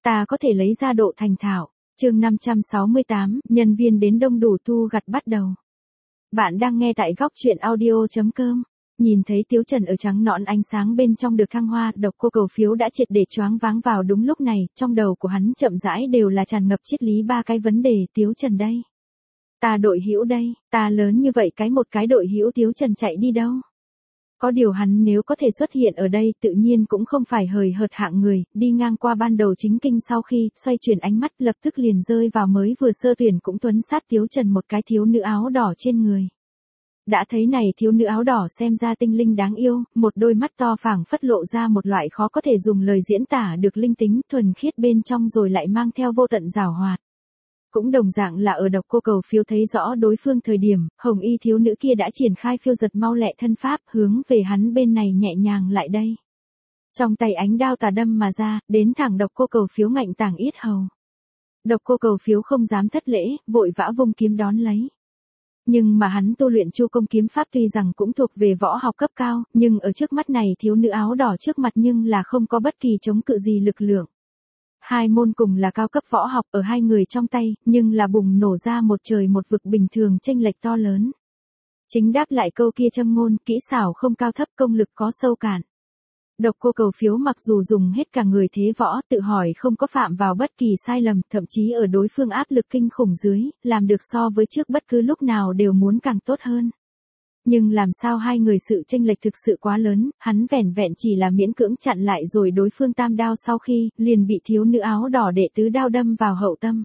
ta có thể lấy ra độ thành thạo. Chương 568, nhân viên đến đông đủ thu gặt bắt đầu. Bạn đang nghe tại góc truyện audio.com. Nhìn thấy Tiếu Trần ở trắng nõn ánh sáng bên trong được thăng hoa, Độc Cô Cầu Phiếu đã triệt để choáng váng vào đúng lúc này, trong đầu của hắn chậm rãi đều là tràn ngập triết lý ba cái vấn đề. Tiếu Trần đây, ta đội hữu đây, ta lớn như vậy một cái đội hữu Tiếu Trần chạy đi đâu? Có điều hắn nếu có thể xuất hiện ở đây tự nhiên cũng không phải hời hợt hạng người, đi ngang qua ban đầu chính kinh sau khi xoay chuyển ánh mắt lập tức liền rơi vào mới vừa sơ tuyển cũng tuấn sát Tiếu Trần một cái thiếu nữ áo đỏ trên người. Đã thấy này thiếu nữ áo đỏ xem ra tinh linh đáng yêu, một đôi mắt to phảng phất lộ ra một loại khó có thể dùng lời diễn tả được linh tính thuần khiết bên trong rồi lại mang theo vô tận giảo hoạt. Cũng đồng dạng là ở Độc Cô Cầu Phiếu thấy rõ đối phương thời điểm, hồng y thiếu nữ kia đã triển khai phiêu giật mau lẹ thân pháp hướng về hắn bên này nhẹ nhàng lại đây. Trong tay ánh đao tà đâm mà ra, đến thẳng Độc Cô Cầu Phiếu ngạnh tàng yết hầu. Độc Cô Cầu Phiếu không dám thất lễ, vội vã vung kiếm đón lấy. Nhưng mà hắn tu luyện Chu Công kiếm pháp tuy rằng cũng thuộc về võ học cấp cao, nhưng ở trước mắt này thiếu nữ áo đỏ trước mặt nhưng là không có bất kỳ chống cự gì lực lượng. Hai môn cùng là cao cấp võ học ở hai người trong tay, nhưng là bùng nổ ra một trời một vực bình thường chênh lệch to lớn. Chính đáp lại câu kia châm ngôn, kỹ xảo không cao thấp công lực có sâu cạn. Độc Cô Cầu Phiếu mặc dù dùng hết cả người thế võ tự hỏi không có phạm vào bất kỳ sai lầm, thậm chí ở đối phương áp lực kinh khủng dưới, làm được so với trước bất cứ lúc nào đều muốn càng tốt hơn. Nhưng làm sao hai người sự chênh lệch thực sự quá lớn, hắn vẻn vẹn chỉ là miễn cưỡng chặn lại rồi đối phương tam đao sau khi, liền bị thiếu nữ áo đỏ đệ tứ đao đâm vào hậu tâm.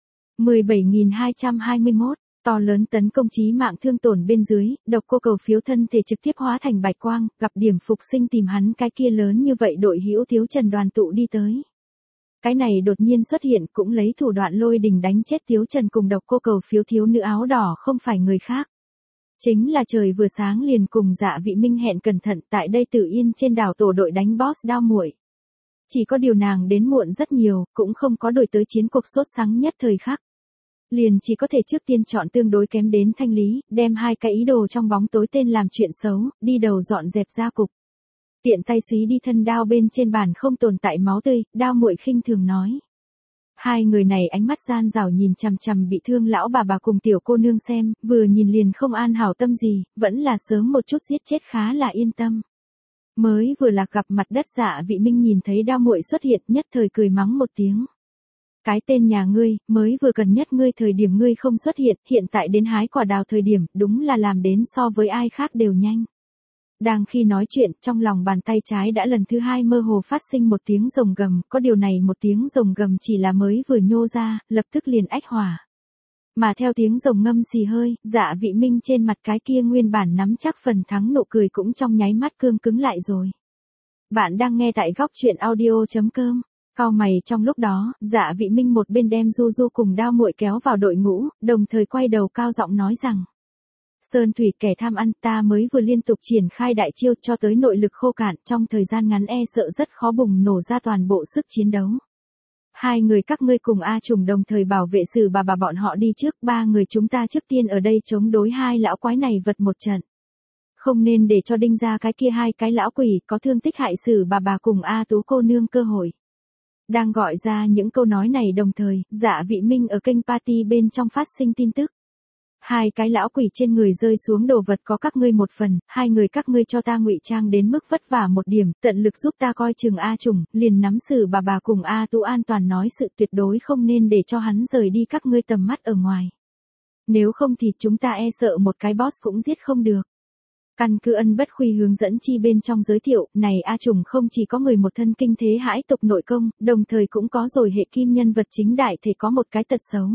17.221, to lớn tấn công chí mạng thương tổn bên dưới, Độc Cô Cầu Phiếu thân thể trực tiếp hóa thành bạch quang, gặp điểm phục sinh tìm hắn cái kia lớn như vậy đội hữu Tiếu Trần đoàn tụ đi tới. Cái này đột nhiên xuất hiện cũng lấy thủ đoạn lôi đình đánh chết Tiếu Trần cùng Độc Cô Cầu Phiếu thiếu nữ áo đỏ không phải người khác. Chính là trời vừa sáng liền cùng Dạ Vị Minh hẹn cẩn thận tại đây Tử Yên trên đảo tổ đội đánh boss Đao Muội. Chỉ có điều nàng đến muộn rất nhiều, cũng không có đổi tới chiến cuộc sốt sắng nhất thời khắc. Liền chỉ có thể trước tiên chọn tương đối kém đến thanh lý, đem hai cái ý đồ trong bóng tối tên làm chuyện xấu, đi đầu dọn dẹp ra cục. Tiện tay xúy đi thân đao bên trên bàn không tồn tại máu tươi, Đao Muội khinh thường nói. Hai người này ánh mắt gian rảo nhìn chằm chằm bị thương lão bà cùng tiểu cô nương xem, vừa nhìn liền không an hảo tâm gì, vẫn là sớm một chút giết chết khá là yên tâm. Mới vừa lạc gặp mặt đất Dạ Vị Minh nhìn thấy Đao Muội xuất hiện nhất thời cười mắng một tiếng. Cái tên nhà ngươi, mới vừa cần nhất ngươi thời điểm ngươi không xuất hiện tại đến hái quả đào thời điểm, đúng là làm đến so với ai khác đều nhanh. Đang khi nói chuyện, trong lòng bàn tay trái đã lần thứ hai mơ hồ phát sinh một tiếng rồng gầm, có điều này một tiếng rồng gầm chỉ là mới vừa nhô ra, lập tức liền ách hỏa. Mà theo tiếng rồng ngâm xì hơi, Dạ Vị Minh trên mặt cái kia nguyên bản nắm chắc phần thắng nụ cười cũng trong nháy mắt cương cứng lại rồi. Bạn đang nghe tại góc truyện audio.com. Cau mày trong lúc đó, Dạ Vị Minh một bên đem Du Du cùng Đao Muội kéo vào đội ngũ, đồng thời quay đầu cao giọng nói rằng. Sơn Thủy kẻ tham ăn ta mới vừa liên tục triển khai đại chiêu cho tới nội lực khô cạn trong thời gian ngắn e sợ rất khó bùng nổ ra toàn bộ sức chiến đấu. Hai người các ngươi cùng A Trùng đồng thời bảo vệ Sử bà bọn họ đi trước, ba người chúng ta trước tiên ở đây chống đối hai lão quái này vật một trận. Không nên để cho đinh ra cái kia hai cái lão quỷ có thương tích hại Sử bà cùng A Tú cô nương cơ hội. Đang gọi ra những câu nói này đồng thời, Dạ Vị Minh ở kênh party bên trong phát sinh tin tức. Hai cái lão quỷ trên người rơi xuống đồ vật có các ngươi một phần, hai người các ngươi cho ta ngụy trang đến mức vất vả một điểm, tận lực giúp ta coi chừng A Trùng, liền nắm Sử bà cùng A Tú an toàn nói sự tuyệt đối không nên để cho hắn rời đi các ngươi tầm mắt ở ngoài. Nếu không thì chúng ta e sợ một cái boss cũng giết không được. Căn cứ Ân Bất Khuy hướng dẫn chi bên trong giới thiệu, này A Trùng không chỉ có người một thân kinh thế hãi tục nội công, đồng thời cũng có rồi hệ kim nhân vật chính đại thể có một cái tật xấu.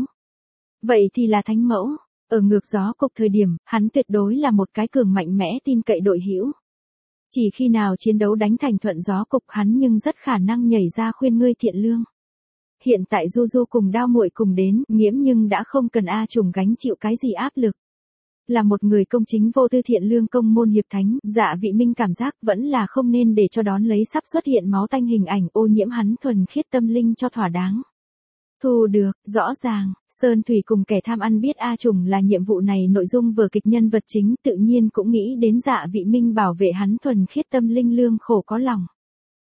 Vậy thì là thánh mẫu. Ở ngược gió cục thời điểm, hắn tuyệt đối là một cái cường mạnh mẽ tin cậy đội hữu. Chỉ khi nào chiến đấu đánh thành thuận gió cục hắn nhưng rất khả năng nhảy ra khuyên ngươi thiện lương. Hiện tại Du Du cùng Đao Muội cùng đến, nghiễm nhưng đã không cần A Trùng gánh chịu cái gì áp lực. Là một người công chính vô tư thiện lương công môn hiệp thánh, Dạ Vị Minh cảm giác vẫn là không nên để cho đón lấy sắp xuất hiện máu tanh hình ảnh ô nhiễm hắn thuần khiết tâm linh cho thỏa đáng. Thu được, rõ ràng, Sơn Thủy cùng kẻ tham ăn biết A Trùng là nhiệm vụ này nội dung vở kịch nhân vật chính tự nhiên cũng nghĩ đến Dạ Vị Minh bảo vệ hắn thuần khiết tâm linh lương khổ có lòng.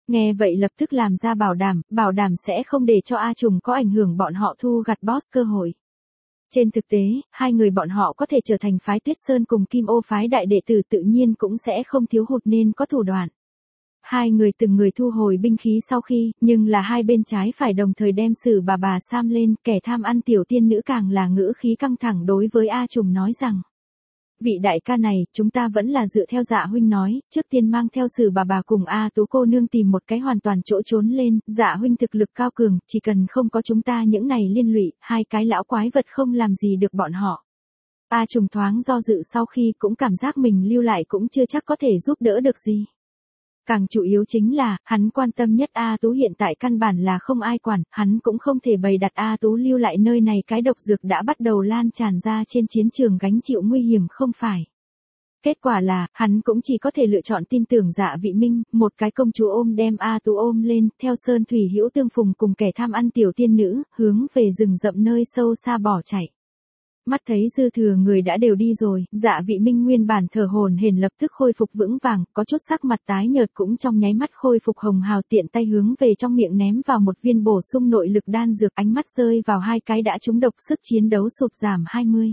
Nghe vậy lập tức làm ra bảo đảm sẽ không để cho A Trùng có ảnh hưởng bọn họ thu gặt boss cơ hội. Trên thực tế, hai người bọn họ có thể trở thành phái Tuyết Sơn cùng Kim Ô phái đại đệ tử tự nhiên cũng sẽ không thiếu hụt nên có thủ đoạn. Hai người từng người thu hồi binh khí sau khi, nhưng là hai bên trái phải đồng thời đem Sử bà Sam lên, kẻ tham ăn tiểu tiên nữ càng là ngữ khí căng thẳng đối với A Trùng nói rằng. Vị đại ca này, chúng ta vẫn là dựa theo Dạ huynh nói, trước tiên mang theo Sử bà cùng A Tú cô nương tìm một cái hoàn toàn chỗ trốn lên, Dạ huynh thực lực cao cường, chỉ cần không có chúng ta những này liên lụy, hai cái lão quái vật không làm gì được bọn họ. A Trùng thoáng do dự sau khi cũng cảm giác mình lưu lại cũng chưa chắc có thể giúp đỡ được gì. Càng chủ yếu chính là, hắn quan tâm nhất A Tú hiện tại căn bản là không ai quản, hắn cũng không thể bày đặt A Tú lưu lại nơi này cái độc dược đã bắt đầu lan tràn ra trên chiến trường gánh chịu nguy hiểm không phải. Kết quả là, hắn cũng chỉ có thể lựa chọn tin tưởng Dạ Vị Minh, một cái công chúa ôm đem A Tú ôm lên, theo Sơn Thủy Hữu tương phùng cùng kẻ tham ăn tiểu tiên nữ, hướng về rừng rậm nơi sâu xa bỏ chạy. Mắt thấy dư thừa người đã đều đi rồi, Dạ Vị Minh nguyên bản thở hổn hển lập tức khôi phục vững vàng, có chút sắc mặt tái nhợt cũng trong nháy mắt khôi phục hồng hào tiện tay hướng về trong miệng ném vào một viên bổ sung nội lực đan dược, ánh mắt rơi vào hai cái đã trúng độc sức chiến đấu sụt giảm 20.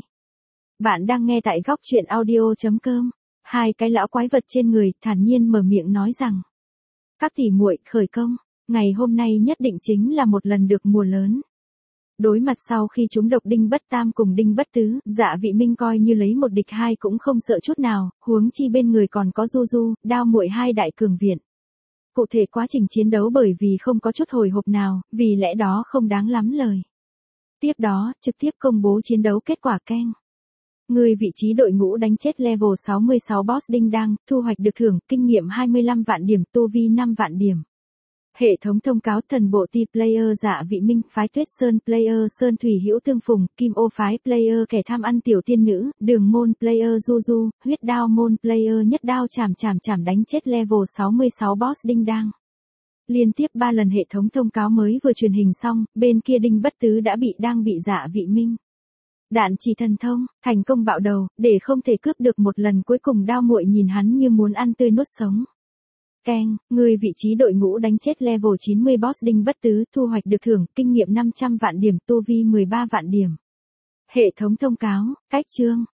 Bạn đang nghe tại góc truyện audio.com. Hai cái lão quái vật trên người thản nhiên mở miệng nói rằng. Các tỷ muội khởi công, ngày hôm nay nhất định chính là một lần được mùa lớn. Đối mặt sau khi chúng độc Đinh Bất Tam cùng Đinh Bất Tứ, Dạ Vị Minh coi như lấy một địch hai cũng không sợ chút nào, huống chi bên người còn có Du, Đao muội hai đại cường viện. Cụ thể quá trình chiến đấu bởi vì không có chút hồi hộp nào, vì lẽ đó không đáng lắm lời. Tiếp đó, trực tiếp công bố chiến đấu kết quả keng. Người vị trí đội ngũ đánh chết level 66 boss Đinh Đang, thu hoạch được thưởng, kinh nghiệm 25 vạn điểm, tu vi 5 vạn điểm. Hệ thống thông cáo thần bộ ti player Dạ Vị Minh, phái Tuyết Sơn player Sơn Thủy Hữu tương phùng, Kim Ô phái player kẻ tham ăn tiểu tiên nữ, Đường môn player Du, Huyết Đao môn player nhất đao chảm đánh chết level 66 boss Đinh Đang. Liên tiếp 3 lần hệ thống thông cáo mới vừa truyền hình xong, bên kia Đinh Bất Tứ đang bị Dạ Vị Minh. Đạn chỉ thần thông, thành công bạo đầu, để không thể cướp được một lần cuối cùng Đao muội nhìn hắn như muốn ăn tươi nuốt sống. Keng, người vị trí đội ngũ đánh chết level 90 boss Đinh Bất Tứ, thu hoạch được thưởng, kinh nghiệm 500 vạn điểm, tu vi 13 vạn điểm. Hệ thống thông cáo, cách chương,